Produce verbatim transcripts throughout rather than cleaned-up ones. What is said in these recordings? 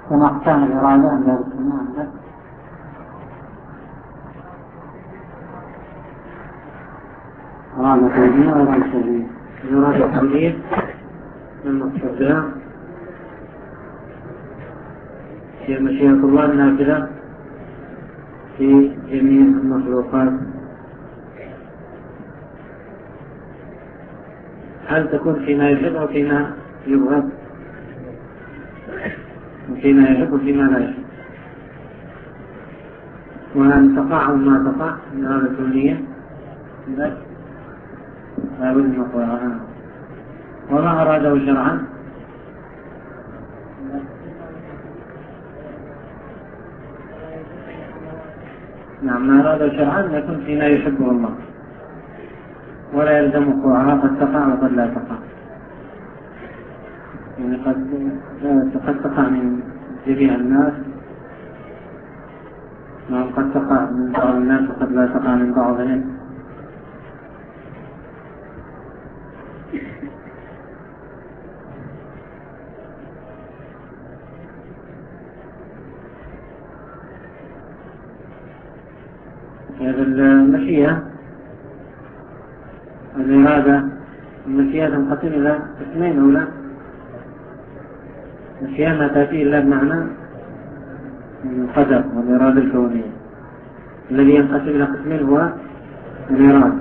كما أقسام الإرادة عند ذلك المعنى. إرادة كونية وإرادة شرعية. الإرادة الكونية المقصود بها هي مشيئة الله النافذة في جميع المخلوقات. هل تكون فيما يحب أو فيما يبغض، وفيما يحب وفيما لا يحب، وهل تقع أو ما تقع من هذا الكونية لا بد من مطلعها. وما أراده شرعا نعم ما أراده شرعا يكون فيما يحبه الله ولا يلزم وقوعها، قد تقع وقد لا تقع، يعني قد قد تقع من جميع الناس، قد تقع من بعض الناس وقد لا تقع من بعضهم. المشيئة الإرادة المشيئة تنقسم إلى قسمين أو لا؟ المشيئة ما تأتي إلا بمعنى القدر والإرادة الكونية. الذي ينقسم إلى قسمين هو الإرادة.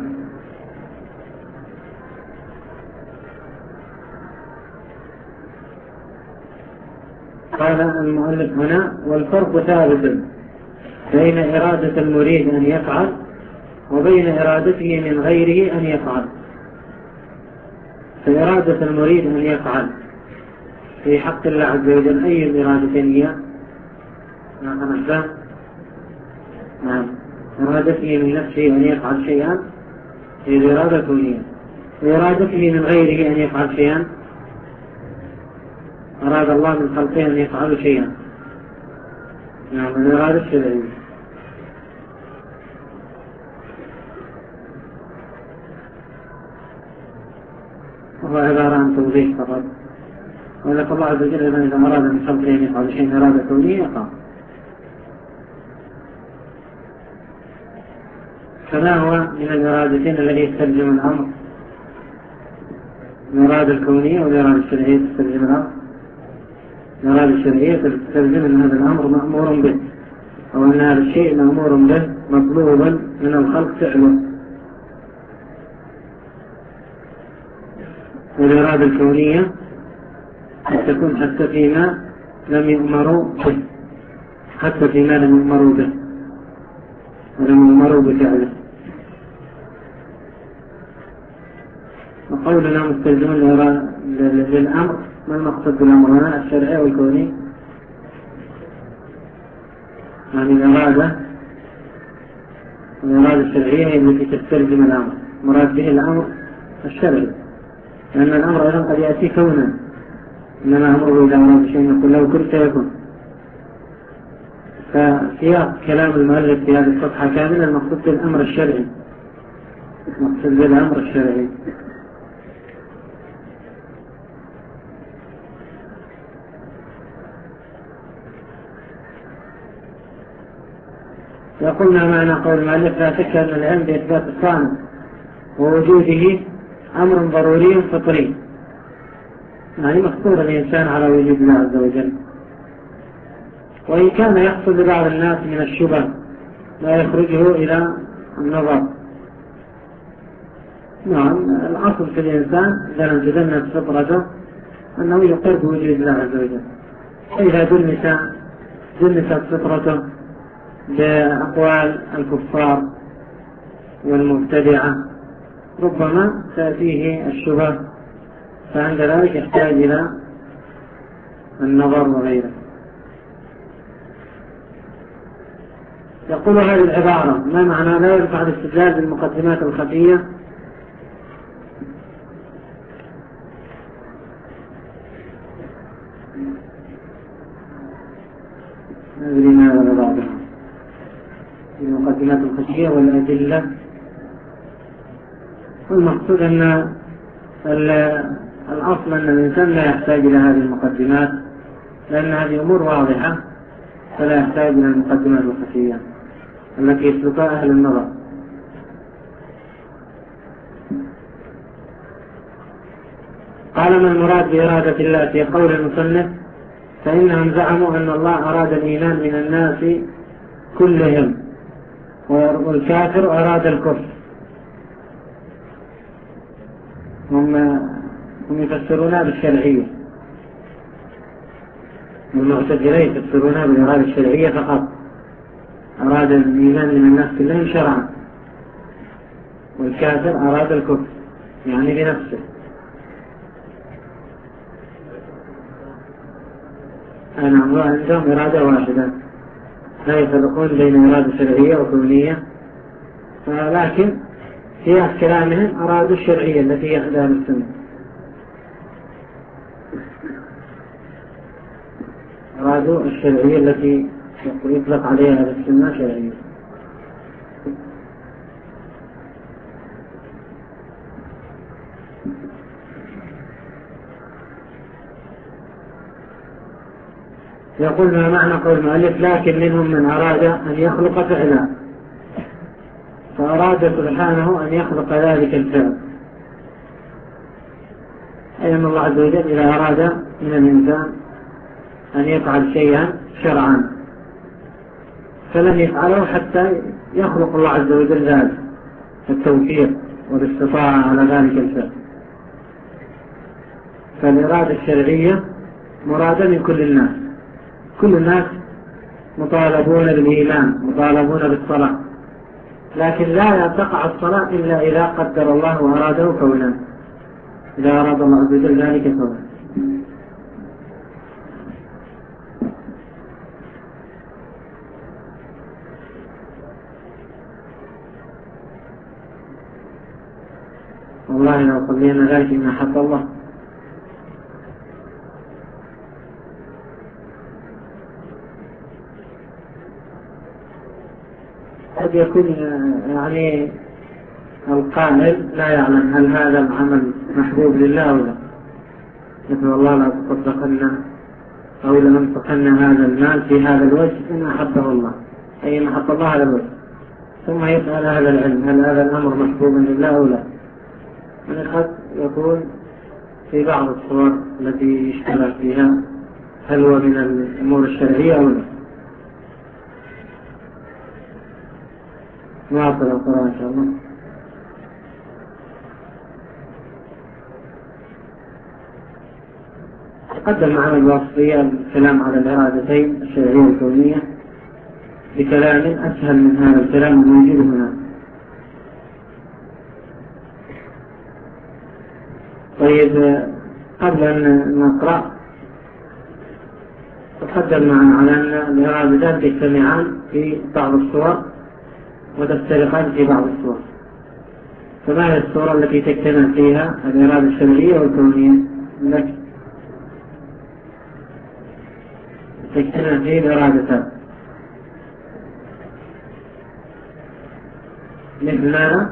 قال المؤلف هنا: والفرق ثابت بين إرادة المريد أن يفعل وبين إرادته من غيره أن يفعل. فإرادة المريد أن يفعل في حق الله عز وجل أي الإرادتين هي؟ نعم إرادته من نفسه أن يفعل شيئا هي الإرادة الكونية، وإرادته من غيره أن يفعل شيئا أراد الله من خلقه أن يفعل شيئا نعم الإرادة الشرعية. وهو عبارة عن توضيح فقط. ولكن الله عز وجل إذا أراد من خلقه أن يفعل شيئا إرادة كونية يقع. فما هو من الإرادتين الذي يستلزم الأمر؟ الإرادة الكونية والإرادة الشرعية تستلزم الأمر. الإرادة الشرعية تستلزم أن هذا الأمر مأمور به، أو أن هذا الشيء مأمور به مطلوبا من الخلق فعله. والإرادة الكونية تكون حتى فيما لم يؤمروا به، حتى فيما لم يؤمروا به ولم يؤمروا بفعله. وقولنا مستلزمون للأمر، ما المقصد بالأمر هنا؟ الشرعي والكوني. يعني الإرادة الإرادة الشرعية هي التي تستلزم الأمر، مراد به الأمر الشرعي، لأن الأمر أيضا قد يأتي كونا، إنما أمره إذا أراد شيء يقول له كن فيكون. فسياق كلام المؤلف في هذه الصفحة كاملة المقصود بالأمر الشرعي، المقصود بالأمر الشرعي. يقولنا معنى قول المؤلف: لا شك أن العلم بإثبات الصانع ووجوده أمر ضروري فطري، يعني مفطور الإنسان على وجود الله عز وجل. وإن كان يحصل لبعض الناس من الشبه لا يخرجه إلى النظر. نعم الأصل في الإنسان إذا لم تدنس فطرته أنه يقر بوجود الله عز وجل. إذا دنس دنست فطرته بأقوال الكفار والمبتدعة ربما تأتيه الشبه، فعند ذلك يحتاج إلى النظر وغيره. يقول هذه العبارة: ما معنى لا ينفع الاستدلال بالمقدمات الخفية؟ ندري ماذا بعضها المقدمات الخفية والأدلة. والمقصود أن الأصل أن الإنسان لا يحتاج إلى هذه المقدمات لأن هذه أمور واضحة فلا يحتاج إلى المقدمات الخفية التي يسلكها أهل النظر. قال: ما المراد بإرادة الله في قول المصنف؟ فإنهم زعموا أن الله أراد الإيمان من الناس كلهم، والكافر أراد الكفر. هم هم يفسرونها بالشرعية، والمعتزلة يفسرونها بالإرادة الشرعية فقط، أراد الإيمان من الناس كلهم شرعا، والكافر أراد الكفر يعني بنفسه. أنا عندهم إرادة واحدة، لا يفرقون بين إرادة شرعية وكونية، لكن في كلامهم أرادوا الشرعية التي هي أهل السنة، أرادوا الشرعية التي يطلق عليها أهل السنة شرعية. يقول: ما معنى قول المؤلف: لكن منهم من أراد أن يخلق فعلا، فأراد سبحانه أن يخلق ذلك الفعل، أي أن الله عز وجل إذا أراد من الإنسان أن يفعل شيئا شرعا فلن يفعله حتى يخلق الله عز وجل ذلك التوفيق والاستطاعة على ذلك الفعل. فالإرادة الشرعية مرادة من كل الناس، كل الناس مطالبون بالإيمان، مطالبون بالصلاة، لكن لا تقع الصلاة إلا إذا قدر الله وأراده كونا، إذا أراد الله عز وجل ذلك كونا. والله لو صلينا ذلك إن حق الله. قد يكون يعني القائل لا يعلم هل هذا العمل محبوب لله أو لا، مثل الله لا تصدقن أو لننفقن هذا المال في هذا الوجه إن أحبه الله، أي إن أحب الله هذا الوجه، ثم يسأل أهل العلم هل هذا الأمر محبوب لله أو لا. يعني قد يكون في بعض الصور التي يشتبه فيها هل هو من الأمور الشرعية أو لا. نواصل القراءة إن شاء الله. تقدم معنا الوصفية الكلام على الإرادتين الشرعية والكونية بكلام أسهل من هذا الكلام الموجود هنا. طيب، قبل أن نقرأ تقدم معنا على أن الإرادتان تجتمعان في بعض الصور وتفترقان في بعض الصور. فما هي الصورة التي تجتمع فيها الإرادة الشرعية والكونية؟ لك تجتمع فيه الإرادتان مثل ماذا؟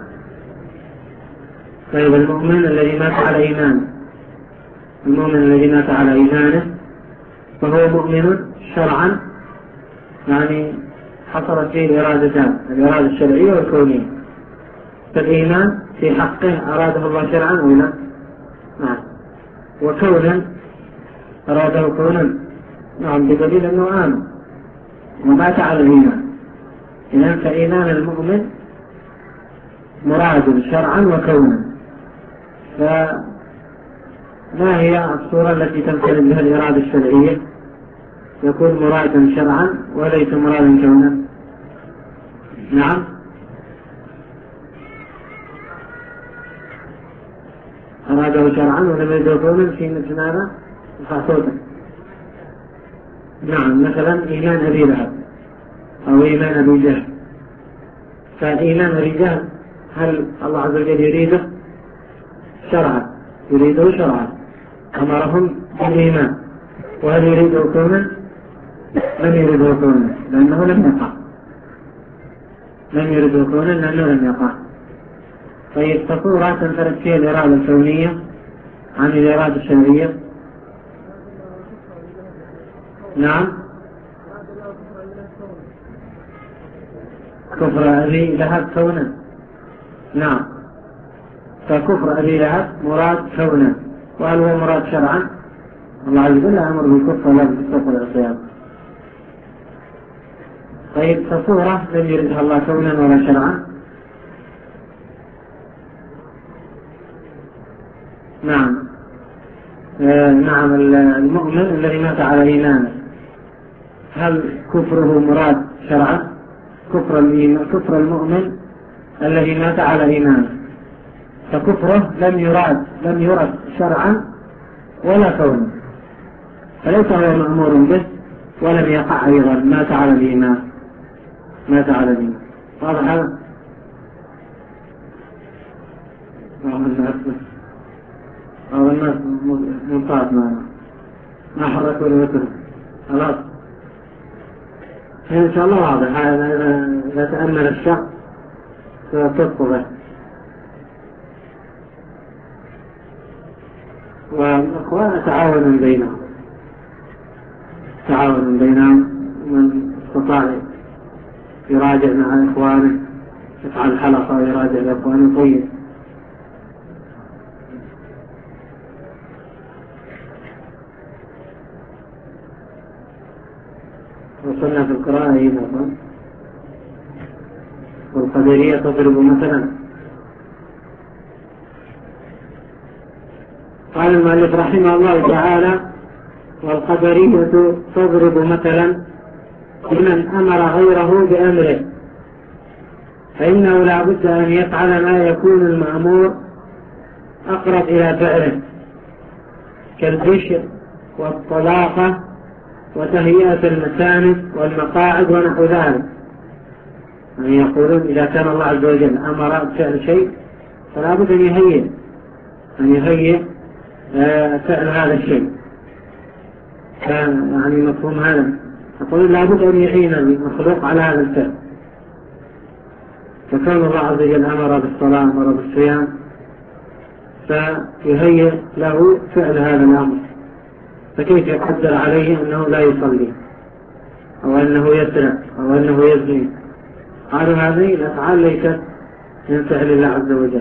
طيب، المؤمن الذي مات على إيمانه، المؤمن الذي مات على إيمانه فهو مؤمن شرعا، يعني حصلت فيه الإرادتان، الإرادة الشرعية والكونية. فالإيمان في حقه أراده الله شرعا أو لا؟ نعم. وكونا أراده كونا، نعم، بدليل أنه آمن ومات على الإيمان. إذن فإيمان المؤمن مراد شرعا وكونا. فما هي الصورة التي تنفرد بها الإرادة الشرعية؟ يكون مرادا شرعا وليس مرادا كونا. نعم، أراده شرعا ولم يرده كونا في مثل ماذا؟ صوتك. نعم، مثلا إيمان أبي لهب أو إيمان أبي جهل. فإيمان أبي جهل هل الله عز وجل يريده شرعا؟ يريده شرعا، أمرهم بالإيمان. وهل يريده كونا؟ لم يريده كونا لأنه لم يقع، لم يريده كونا لأنه لم يقع. طيب، فصورة تنفرد فيها الإرادة الكونية عن الإرادة الشرعية. نعم. كفر أبي لهب كونا. نعم. فكفر أبي لهب مراد كونا، وهل هو مراد شرعا؟ الله عز وجل أمر بالكفر ولا بالكفر والعصيان. طيب فصورة لم يردها الله كونا ولا شرعا. نعم. آه نعم. المؤمن الذي مات على إيمانه هل كفره مراد شرعا؟ كفر كفر المؤمن الذي مات على إيمانه، فكفره لم يراد لم يرد شرعا ولا كونا، فليس هو مأمور به ولم يقع أيضا، مات على الإيمان مات على الإيمان. واضح هذا؟ بعض الناس بعض الناس منطاد ما ما حركوا الوتر خلاص. إن شاء الله واضح. إذا تأمل الشخص ستطبع. والأخوان تعاون بينهم تعاون بينهم من استطاع يراجع مع إخوانه، يفعل حلقة ويراجع لإخوانه. طيب. وصلنا في القراءة هنا. والقدرية تضرب مثلا. قال المؤلف رحمه الله تعالى: والقدرية تضرب مثلا لمن أمر غيره بأمره، فإنه لا بد أن يفعل ما يكون المأمور أقرب إلى فعله، كالبشر والطلاقة وتهيئة المساند والمقاعد ونحو ذلك. يعني يقولون إذا كان الله عز وجل أمر بفعل شيء فلا بد أن يهيئ أن يهيئ فعل هذا الشيء. يعني مفهوم هذا، يقولون لا بد أن يعين المخلوق على هذا الفعل. فكان الله عز وجل أمر بالصلاة أمر بالصيام، فيهيئ له فعل هذا الأمر، فكيف يقدر عليه أنه لا يصلي أو أنه يسرق أو أنه يزني؟ قالوا هذه الأفعال ليست من فعل الله عز وجل،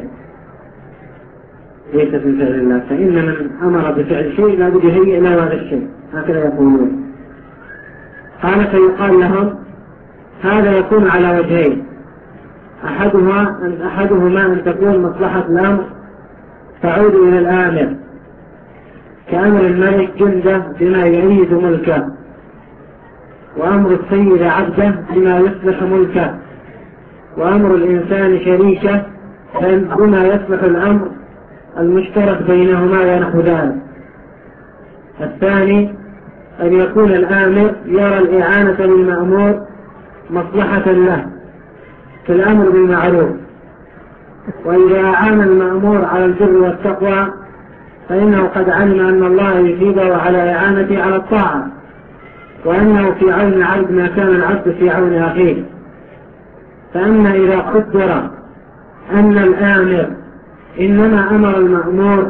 ليست من فعل الله، فإن من أمر بفعل شيء لا بد يهيئ له هذا الشيء، هكذا يقولون. قال فيقال لهم هذا يكون على وجهين: أحدهما أن أحدهما أن تكون مصلحة الأمر تعود إلى الآمر، كأمر الملك جنده بما يؤيد ملكه، وأمر السيد عبده بما يصلح ملكه، وأمر الإنسان شريكه بما يصلح الأمر المشترك بينهما ونحو ذلك. الثاني أن يكون الآمر يرى الإعانة للمأمور مصلحة له في الأمر بالمعروف، وإذا أعان المأمور على البر والتقوى فإنه قد علم أن الله يثيبه على إعانته على الطاعة، وأنه في عون العبد ما كان العبد في عون أخيه. فأما إذا قدر أن الآمر إنما أمر المأمور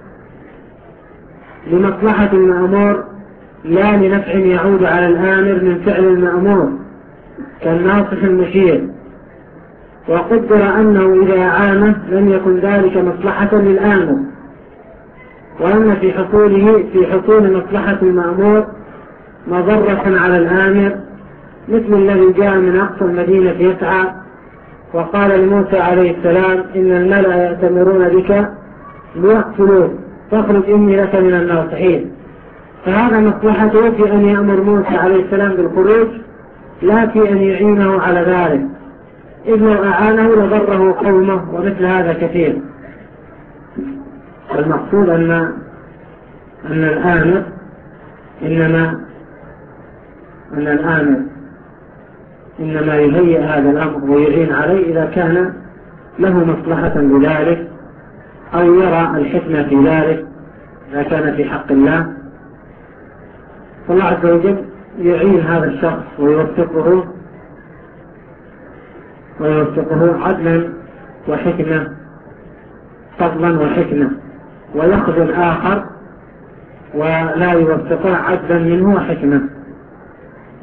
لمصلحة المأمور لا لنفع يعود على الآمر من فعل المأمور كالناصح المشير، وقدر أنه إذا أعانه لم يكن ذلك مصلحة للآمر، وأن في حصوله في حصول مصلحة المأمور مضرة على الآمر، مثل الذي جاء من أقصى المدينة يسعى وقال لموسى عليه السلام: إن الملأ يأتمرون بك ليقتلوك فاخرج إني لك من الناصحين. فهذا مصلحته في أن يأمر موسى عليه السلام بالخروج، لا في أن يعينه على ذلك، إذ لو أعانه لضره قومه، ومثل هذا كثير. المقصود أن أن الآمر إنما أن الآمر إنما يهيئ هذا الأمر ويعين عليه إذا كان له مصلحة بذلك، أو يرى الحكمة في ذلك إذا كان في حق الله. فالله عز وجل يعين هذا الشخص ويوفقه ويوفقه عدلا وحكمة، فضلا وحكمة، ويأخذ الآخر ولا يوفقه عدلا منه وحكمة،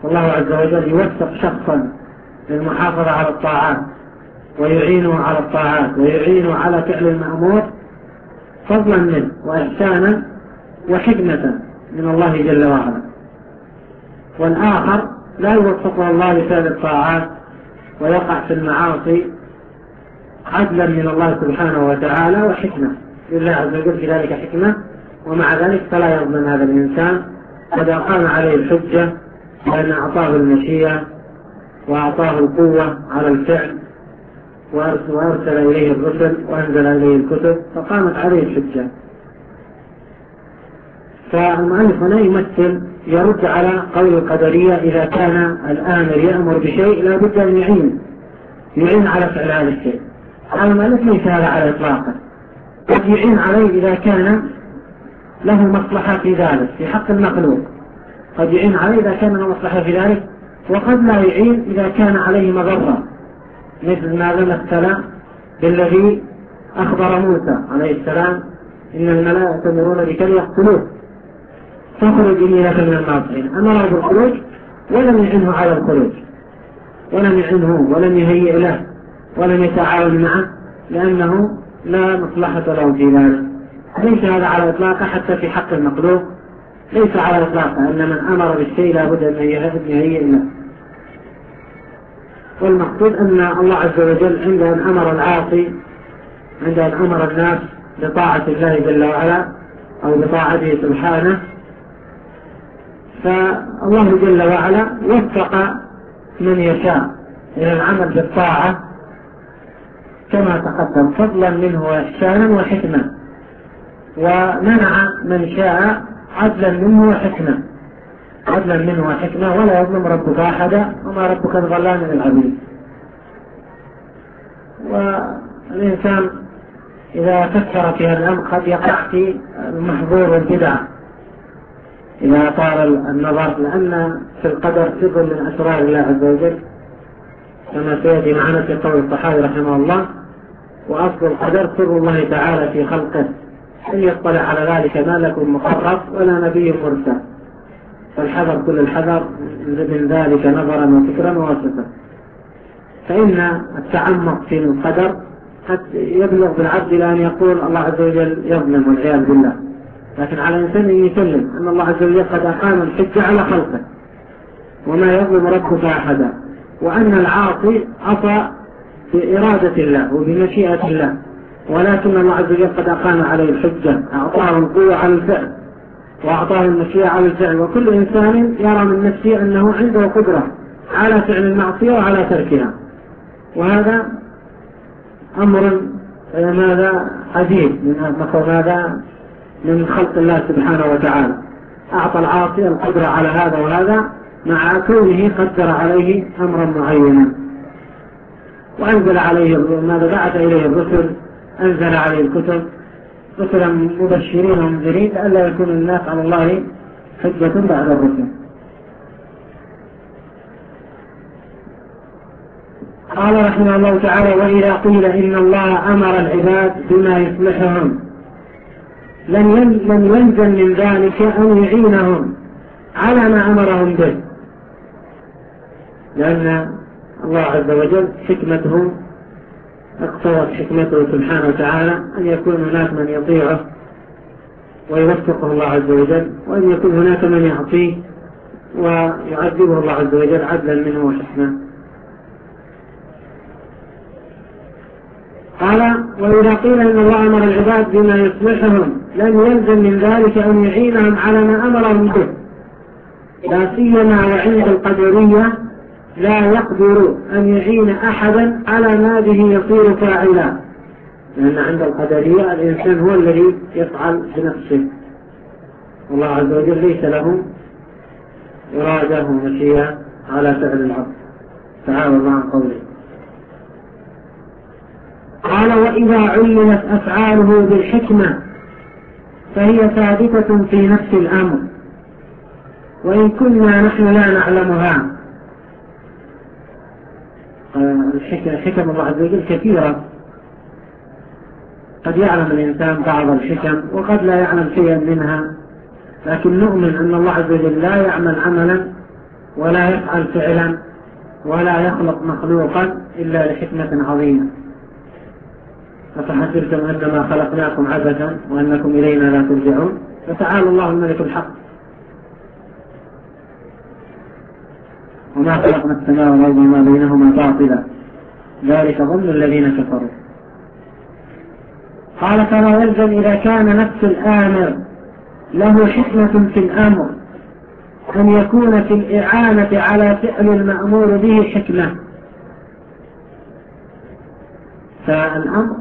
الله عز وجل يوفق شخصا للمحافظة على الطاعات ويعينه على الطاعات ويعينه على فعل المأمور فضلا منه وإحسانا وحكمة من الله جل وعلا، والآخر لا يوفقه الله لفعل الطاعات ويقع في المعاصي عدلا من الله سبحانه وتعالى وحكمة لله عز وجل في ذلك حكمة، ومع ذلك فلا يظلم هذا الإنسان قد أقام عليه الحجة لأن أعطاه المشيئة وأعطاه القوة على الفعل وأرسل إليه الرسل وأنزل إليه الكتب فقامت عليه الحجة. فالمؤلف هنا يمثل يرد على قول القدرية إذا كان الآمر يأمر بشيء لا بد أن يعين يعين على فعل هذا الشيء. المؤلف ليس هذا على إطلاقه، قد يعين عليه إذا كان له مصلحة في ذلك في حق المخلوق، قد يعين عليه إذا كان له مصلحة في ذلك، وقد لا يعين إذا كان عليه مضرة، مثل ما مثل بالذي أخبر موسى عليه السلام إن الملائكة يأمرون بك ليقتلوه فاخرج إني لك من الناصحين، أمره بالخروج ولم يعنه على الخروج ولم يعنه ولم يهيئ له ولم يتعاون معه لأنه لا مصلحة له في ذلك. ليس هذا على إطلاقه حتى في حق المخلوق، ليس على إطلاقه أن من أمر بالشيء لا بد أن يهيئ له. والمقصود أن الله عز وجل عند أن أمر العاصي عند أن أمر الناس بطاعة الله جل وعلا أو بطاعته سبحانه فالله جل وعلا وفق من يشاء إلى العمل بالطاعة كما تقدم فضلا منه وإحسانا وحكمة، ومنع من شاء عدلا منه وحكمة عدلا منه وحكمة ولا يظلم ربك أحدا وما ربك بظلام للعبيد. والإنسان إذا فكر في هذا الأمر قد يقع في المحظور والبدع إذا طال النظر، لأن في القدر سر من أسرار الله عز وجل كما سيأتي معنا في قول الصحابي رحمه الله، وأصل القدر سر الله تعالى في خلقه أن يطلع على ذلك ملك مقرب ولا نبي مرسل، فالحذر كل الحذر من ذلك نظرا وفكرا ووسطا. فإن التعمق في القدر قد يبلغ بالعبد إلى أن يقول الله عز وجل يظلم والعياذ بالله، لكن على الإنسان أن يسلم أن الله عز وجل قد أقام الحجة على خلقه وما يظلم ربك أحدا، وأن العاصي عصى بإرادة الله وبمشيئة الله، ولكن الله عز وجل قد أقام عليه الحجة أعطاه القوة على الفعل وأعطاه المشيئة على الفعل، وكل إنسان يرى من نفسه أنه عنده قدرة على فعل المعصية وعلى تركها، وهذا أمر ماذا عجيب من ماذا من خلق الله سبحانه وتعالى، أعطى العاصي القدرة على هذا وهذا مع كونه قدر عليه أمرا معينا، وأنزل عليه ماذا بعث إليه الرسل، أنزل عليه الكتب رسلا مبشرين ومنذرين لئلا يكون الناس على الله حجة بعد الرسل. قال رحمه الله تعالى: وإذا قيل إن الله أمر العباد بما يصلحهم لم يلزم من ذلك أن يعينهم على ما أمرهم به، لأن الله عز وجل حكمته اقتضت حكمته سبحانه وتعالى أن يكون هناك من يطيعه ويوفقه الله عز وجل، وأن يكون هناك من يعطيه ويعذبه الله عز وجل عدلا منه وحكمة. قال: وإذا قيل إن الله أمر العباد بما يصلحهم لم يلزم من ذلك أن يعينهم على ما أمرهم به، لا سيما وعند القدرية لا يقدر أن يعين أحدا على ما به يصير فاعلا، لأن عند القدرية الإنسان هو الذي يفعل بنفسه، والله عز وجل ليس له إرادة ومشيئة على فعل العبد، تعالى الله عن قوله. قال: وإذا علمت أفعاله بالحكمة فهي ثابتة في نفس الأمر وإن كنا نحن لا نعلمها. حكم الله عز وجل كثيرة، قد يعلم الإنسان بعض الحكم وقد لا يعلم شيئا منها، لكن نؤمن أن الله عز وجل لا يعمل عملا ولا يفعل فعلا ولا يخلق مخلوقا إلا لحكمة عظيمة. أفحسبتم أنما خلقناكم عبثا وأنكم إلينا لا ترجعون فتعالى الله الملك الحق. وما خلقنا السماء والأرض وما بينهما باطلا ذلك ظن الذين كفروا. قال فلا يلزم إذا كان نفس الآمر له حكمة في الأمر أن يكون في الإعانة على فعل المأمور به حكمة. فالأمر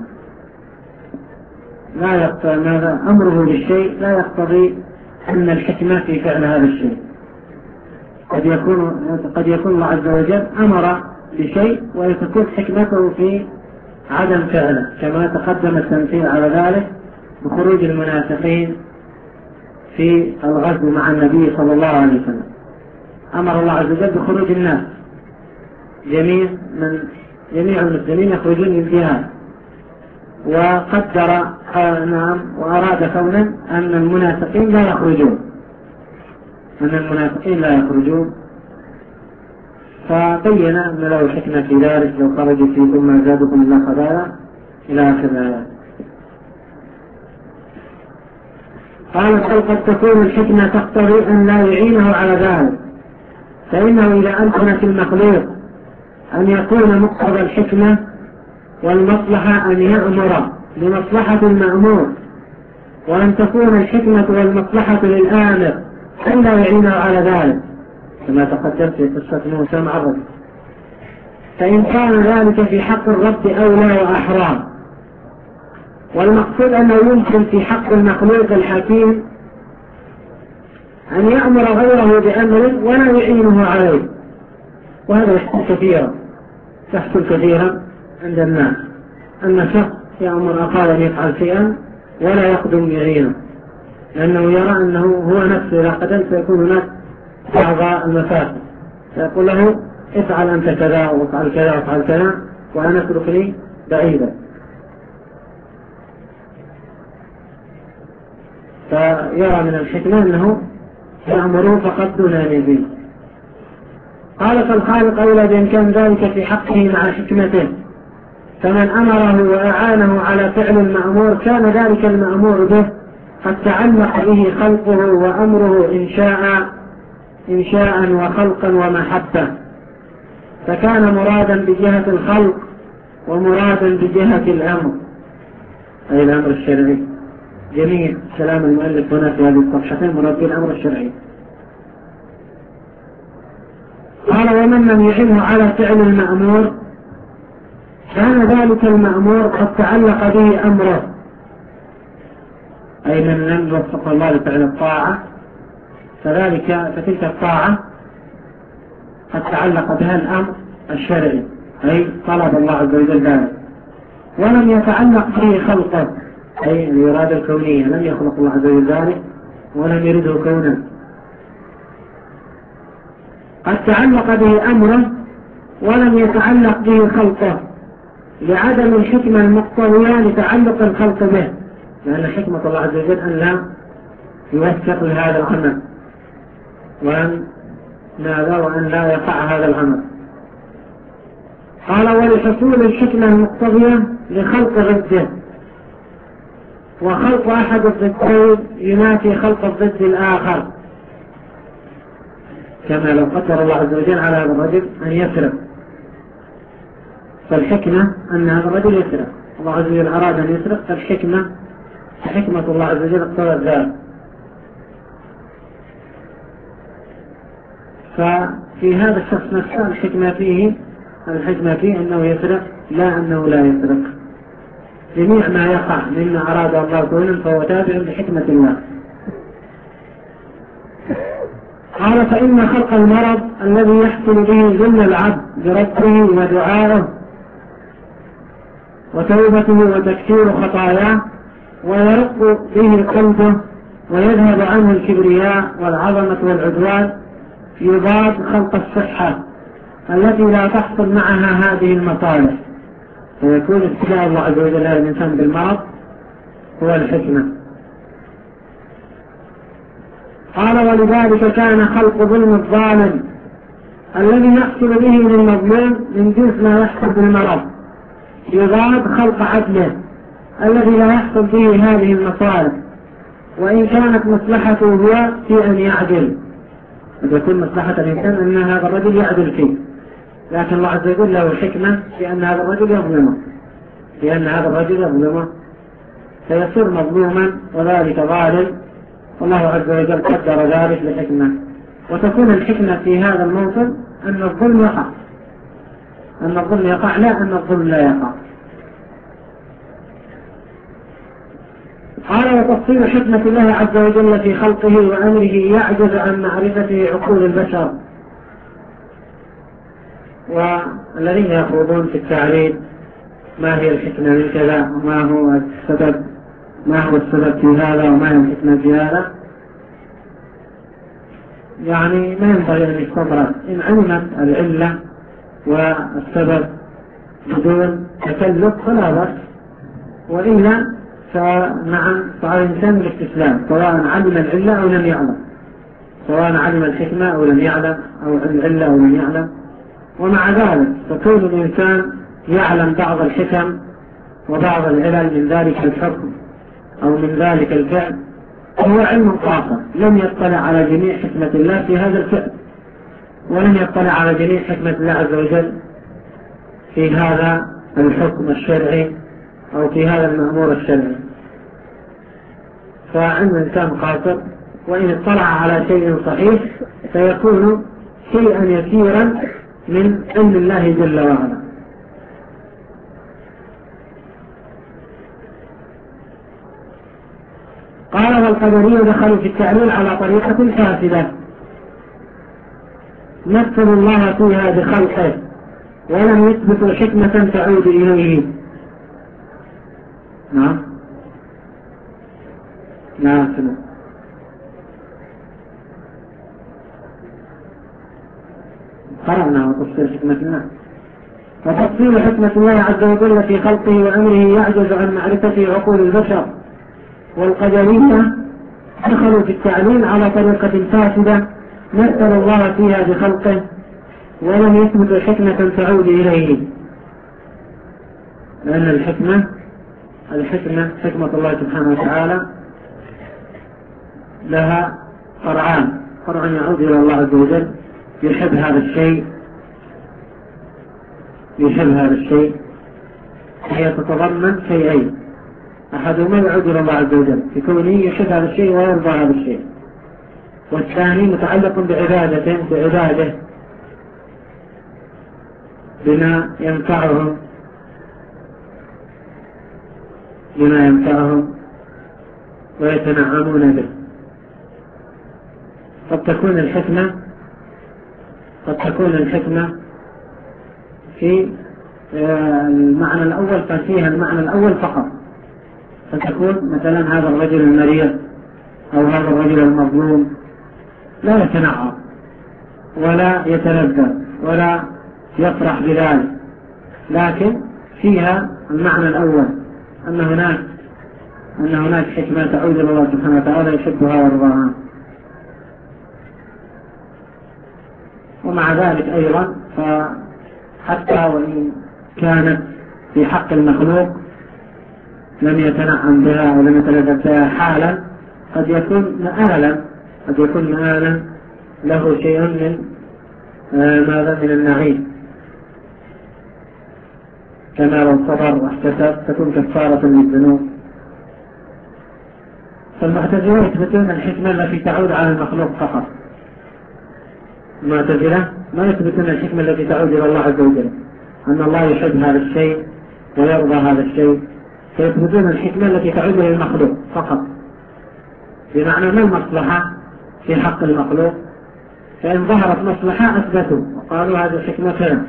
لا يقتضي أمره بالشيء لا يقتضي أن الحكمة في فعل هذا الشيء. قد يكون قد يكون الله عز وجل أمر بشيء ويكون حكمته في عدم فعله، كما تقدم التمثيل على ذلك بخروج المنافقين في الغزو مع النبي صلى الله عليه وسلم. أمر الله عز وجل بخروج الناس جميع من جميع المسلمين يخرجون للجهاد، وقدر نعم وأراد كونا أن المنافقين لا يخرجون أن المنافقين لا يخرجون فبين أن له حكمة في ذلك لو خرجوا فيكم ما زادكم الله خبالا إلى آخر الآيات. قال بل قد تكون الحكمة تقتضي أن لا يعينه على ذلك، فإنه إذا أمكن في المخلوق أن يكون مقتضى الحكمة والمصلحة أن يأمر لمصلحة المأمور، وأن تكون الحكمة والمصلحة للآمر أن لا يعينه على ذلك كما تقدم في قصة موسى مع الرجل، فإن كان ذلك في حق الرب أولى وأحرام. والمقصود أنه يمكن في حق المخلوق الحكيم أن يأمر غيره بأمر ولا يعينه عليه، وهذا يحصل كثيرا يحصل كثيرا عند الناس أن شخص يأمر أخاه أن يفعل شيئا ولا يقدم يعينه، لأنه يرى أنه هو نفسه إذا قدم سيكون هناك بعض المفاسد، فيقول له افعل أنت كذا وافعل كذا وافعل كذا وأنا اتركني بعيدا، فيرى من الحكمة أنه يأمره فقط دون أن يزيد. قال فالخالق أولى بإمكان ذلك في حقه مع حكمته، فمن أمره وأعانه على فعل المأمور كان ذلك المأمور به قد تعلق به خلقه وأمره إنشاء إنشاء وخلقا ومحبة، فكان مرادا بجهة الخلق ومرادا بجهة الأمر أي الأمر الشرعي. جميع كلام المؤلف هنا في هذه الصفحتين مراد بالأمر الشرعي. قال ومن لم يعنه على فعل المأمور كان ذلك المأمور قد تعلق به أمره، أي من لم يوفق الله لفعل الطاعة فذلك فتلك الطاعة قد تعلق بها الأمر الشرعي أي طلب الله عز وجل ذلك، ولم يتعلق به خلقه أي الإرادة الكونية، لم يخلق الله عز وجل ذلك ولم يرده كونا، قد تعلق به أمره ولم يتعلق به خلقه لعدم الحكمة المقتضية لتعلق الخلق به، لأن حكمة الله عز وجل أن لا يوفق لهذا العمل وأن ماذا وأن لا يقع هذا العمل. قال ولحصول الحكمة المقتضية لخلق ضده، وخلق أحد الضدين ينافي خلق الضد الآخر، كما لو قدر الله عز وجل على هذا الرجل أن يسرق فالحكمة أن هذا الرجل يسرق، الله عز وجل أراد أن يسرق فالحكمة حكمة الله عز وجل اقتضت ذلك. ففي هذا الشخص نفسه الحكمة فيه الحكمة فيه أنه يسرق لا أنه لا يسرق، جميع ما يقع مما أراد الله كونا فهو تابع لحكمة الله. قال فإن خلق المرض الذي يحصل به ذل العبد بربه ودعائه وتوبته وتكثير خطاياه ويرق به قلبه ويذهب عنه الكبرياء والعظمة والعدوان يضاد خلق الصحة التي لا تحصل معها هذه المصالح، فيكون ابتلاء الله عز وجل هذا الإنسان بالمرض هو الحكمة. قال ولذلك كان خلق ظلم الظالم الذي يحصل به للمظلوم من جنس ما يحصل بالمرض يضاد خلق عدله الذي لا يحصل به هذه المصالح، وإن كانت مصلحته هو في أن يعدل، قد يكون مصلحة الإنسان أن هذا الرجل يعدل فيه، لكن الله عز وجل له الحكمة في أن هذا الرجل يظلمه، في أن هذا الرجل يظلمه فيصير مظلوما وذلك ظالم، والله عز وجل قدر ذلك لحكمة. وتكون الحكمة في هذا الموطن أن الظلم يقع، أن الظلم يقع لا أن الظلم لا يقع. قال وتفصيل حكمة الله عز وجل في خلقه وأمره يعجز عن معرفته عقول البشر. والذين يخوضون في التعريف ما هي الحكمة من كذا وما هو السبب ما هو السبب في هذا وما هي الحكمة في هذا، يعني ما ينبغي أن يستطرد. إن علمت العلة والسبب بدون تكلف فلا بأس، وإلا فنعم فعلى الإنسان الاستسلام سواء علم العلة أو لم يعلم، سواء علم الحكمة أو لم يعلم أو العلة أو لم يعلم. ومع ذلك فكون الإنسان يعلم بعض الحكم وبعض العلل من ذلك الحكم أو من ذلك الفعل هو علم قاصر، لم يطلع على جميع حكمة الله في هذا الفعل، ولم يطلع على جميع حكمة الله عز وجل في هذا الحكم الشرعي أو في هذا المأمور الشرعي. فعلم الإنسان قاصر، وإن اطلع على شيء صحيح فيكون شيئا يسيرا من علم الله جل وعلا. قال والقدرية دخلوا في التعليل على طريقة فاسدة مثلوا الله فيها بخلقه ولم يثبتوا حكمة تعود إليه. نعم نعم سنة. قرأنا وتفصيل حكمة الله. وتفصيل حكمة الله عز وجل في خلقه وأمره يعجز عن معرفة عقول البشر. والقدرية دخلوا في التعليل على طريقة فاسدة مثل الله فيها بخلقه ولم يثبتوا حكمة تعود إليه، لأن الحكمة الحكمة حكمة الله سبحانه وتعالى لها فرعان، فرع يعود إلى الله عز وجل يحب هذا الشيء يحب هذا الشيء هي تتضمن شيئين، أحدهما يعود إلى الله عز وجل في كونه يحب هذا الشيء ويرضى هذا الشيء، والثاني متعلق بعبادته بعباده بما ينفعهم بما ينفعهم ويتنعمون به. قد تكون الحكمة قد تكون الحكمة في المعنى الأول ففيها المعنى الأول فقط، فتكون مثلا هذا الرجل المريض أو هذا الرجل المظلوم لا يتنعم ولا يتلذذ ولا يفرح بذلك، لكن فيها المعنى الأول أن هناك أن هناك حكمة تعود إلى الله سبحانه وتعالى يحبها ويرضاها. ومع ذلك أيضا فحتى وإن كانت في حق المخلوق لم يتنعم بها ولم يتلذذ بها حالا، قد يكون مآلا قد يكون مآلا له شيء من ماذا من النعيم، كما لو صبر واحتسب تكون كفارة للذنوب. فالمعتزلة يثبتون الحكمة التي تعود على المخلوق فقط، المعتزلة ما يثبتون الحكمة التي تعود إلى الله عز وجل أن الله يحب هذا الشيء ويرضى هذا الشيء، فيثبتون الحكمة التي تعود إلى المخلوق فقط، بمعنى ما المصلحة في حق المخلوق، فإن ظهرت مصلحة أثبتوا وقالوا هذه الحكمة كذا،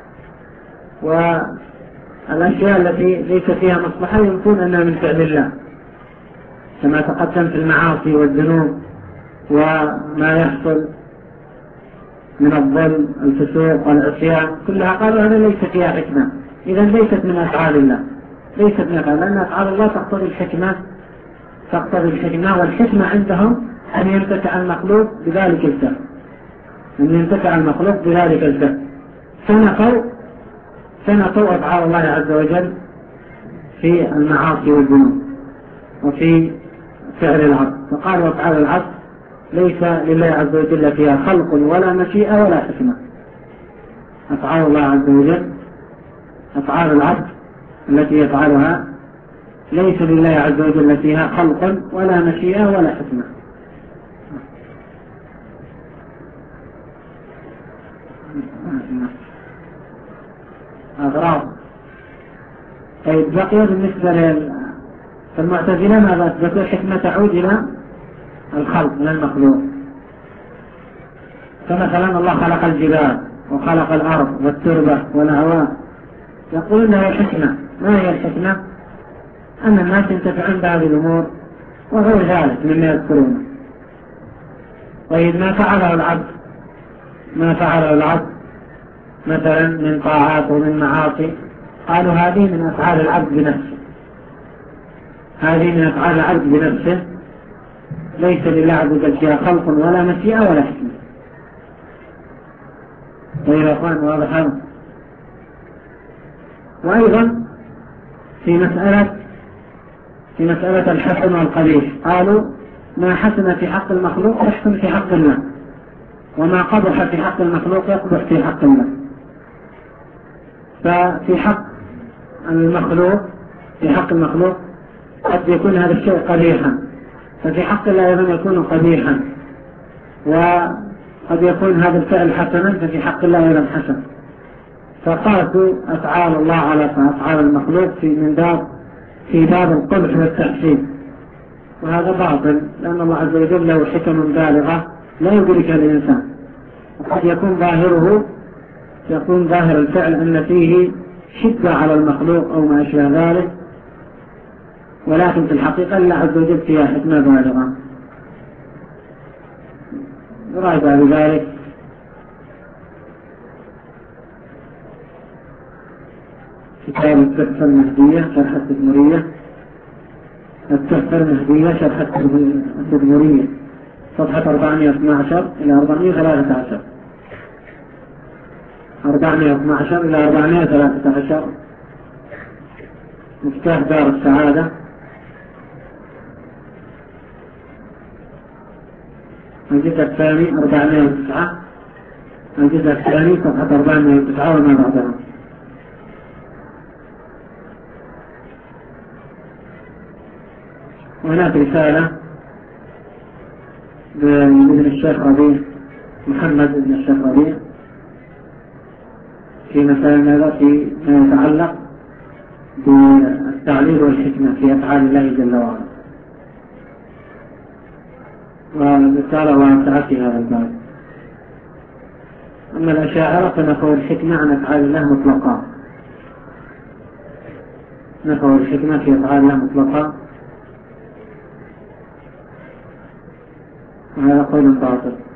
والأشياء التي ليس فيها مصلحة يمكن أنها من فعل الله كما تقدم في المعاصي والذنوب وما يحصل من الظلم الفسوق والعصيان كلها قالوا هذا ليس فيها حكمة، إذا ليست من أفعال الله ليست من أفعال لأن أفعال الله تقتضي الحكمة تقتضي الحكمة والحكمة عندهم أن ينتفع المخلوق بذلك الفعل، أن ينتفع المخلوق بذلك الفعل. فنفوا فنفوا أفعال الله عز وجل في المعاصي والذنوب وفي فعل العبد، فقالوا أفعال العبد ليس لله عز وجل فيها خلق ولا مشيئة ولا حكمة. أفعال الله عز وجل، أفعال العبد التي يفعلها ليس لله عز وجل فيها خلق ولا مشيئة ولا حكمة. أغراض. طيب بقي بالنسبة للمعتزلة ماذا أثبتوا؟ الحكمة تعود إلى الخلق من المخلوق. فمثلا الله خلق الجبال وخلق الأرض والتربة والهواء، يقولون لها الحكمة. ما هي الحكمة؟ أن الناس ينتفعون بهذه الأمور وغير ذلك مما يذكرونه. طيب ما فعله العبد ما فعله العبد مثلا من طاعات ومن معاصي، قالوا هذه من أفعال العبد بنفسه، هذه من أفعال العبد بنفسه، ليس لله عز وجل فيها خلق ولا مشيئة ولا حكمة. طيب يا أخوان واضح هذا؟ وأيضا في مسألة في مسألة الحسن والقبيح، قالوا ما حسن في حق المخلوق يحسن في حق الله، وما قبح في حق المخلوق يقبح في حق الله. ففي حق المخلوق في حق المخلوق قد يكون هذا الشيء قبيحا، ففي حق الله أيضا يكون قبيحا، وقد يكون هذا الفعل حسنا ففي حق الله أيضا حسن. فقاسوا أفعال الله على أفعال المخلوق في من باب في باب القبح والتحسين، وهذا باطل، لأن الله عز وجل له حكم بالغة لا يدركها الإنسان. وقد يكون ظاهره يكون ظاهر الفعل أن فيه شدة على المخلوق أو ما أشبه ذلك، ولكن في الحقيقة الله عز وجل فيها حكمة بالغة. راجع بذلك كتاب التحفة المهدية شرح التدمرية، التحفة المهدية شرح التدمرية، صفحة أربعمائة واثني عشر إلى أربعمائة وثلاثة عشر، أربعمائة واثني عشر إلى أربعمائة وثلاثة عشر، مفتاح دار السعادة. الجزء الثاني أربعمائة وتسعة، الجزء الثاني صفحة أربعمائة وتسعة وما بعدها. وهناك رسالة لابن الشيخ ربيع محمد بن الشيخ ربيع في مسائل ماذا في ما يتعلق بالتعليل والحكمة في أفعال الله جل وعلا، والرسالة واسعة في هذا الباب. أما الأشاعرة فنفوا الحكمة عن أفعال الله مطلقا، نفوا الحكمة في أفعال الله مطلقا، وهذا قول باطل.